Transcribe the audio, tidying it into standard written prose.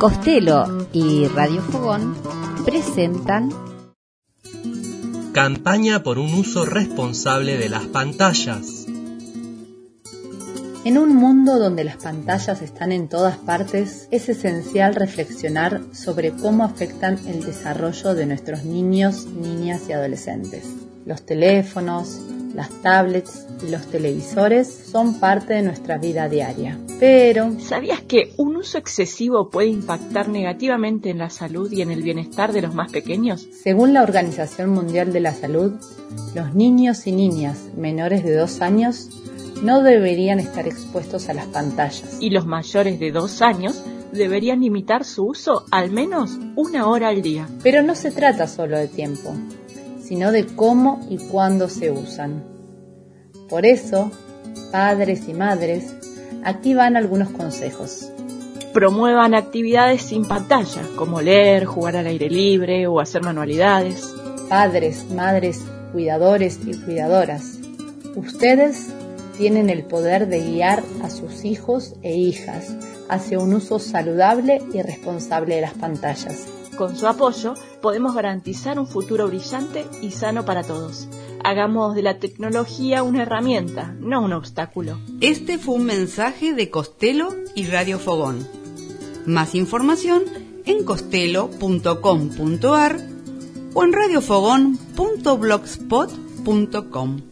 Costello y Radio Fogón presentan Campaña por un uso responsable de las pantallas. En un mundo donde las pantallas están en todas partes, es esencial reflexionar sobre cómo afectan el desarrollo de nuestros niños, niñas y adolescentes. Los teléfonos, las tablets y los televisores son parte de nuestra vida diaria. Pero, ¿sabías que un uso excesivo puede impactar negativamente en la salud y en el bienestar de los más pequeños? Según la Organización Mundial de la Salud, los niños y niñas menores de 2 años no deberían estar expuestos a las pantallas. Y los mayores de 2 años deberían limitar su uso al menos 1 hora al día. Pero no se trata solo de tiempo, sino de cómo y cuándo se usan. Por eso, padres y madres, aquí van algunos consejos. Promuevan actividades sin pantalla, como leer, jugar al aire libre o hacer manualidades. Padres, madres, cuidadores y cuidadoras, ustedes tienen el poder de guiar a sus hijos e hijas hacia un uso saludable y responsable de las pantallas. Con su apoyo, podemos garantizar un futuro brillante y sano para todos. Hagamos de la tecnología una herramienta, no un obstáculo. Este fue un mensaje de Costello y Radio Fogón. Más información en costello.com.ar o en radiofogón.blogspot.com.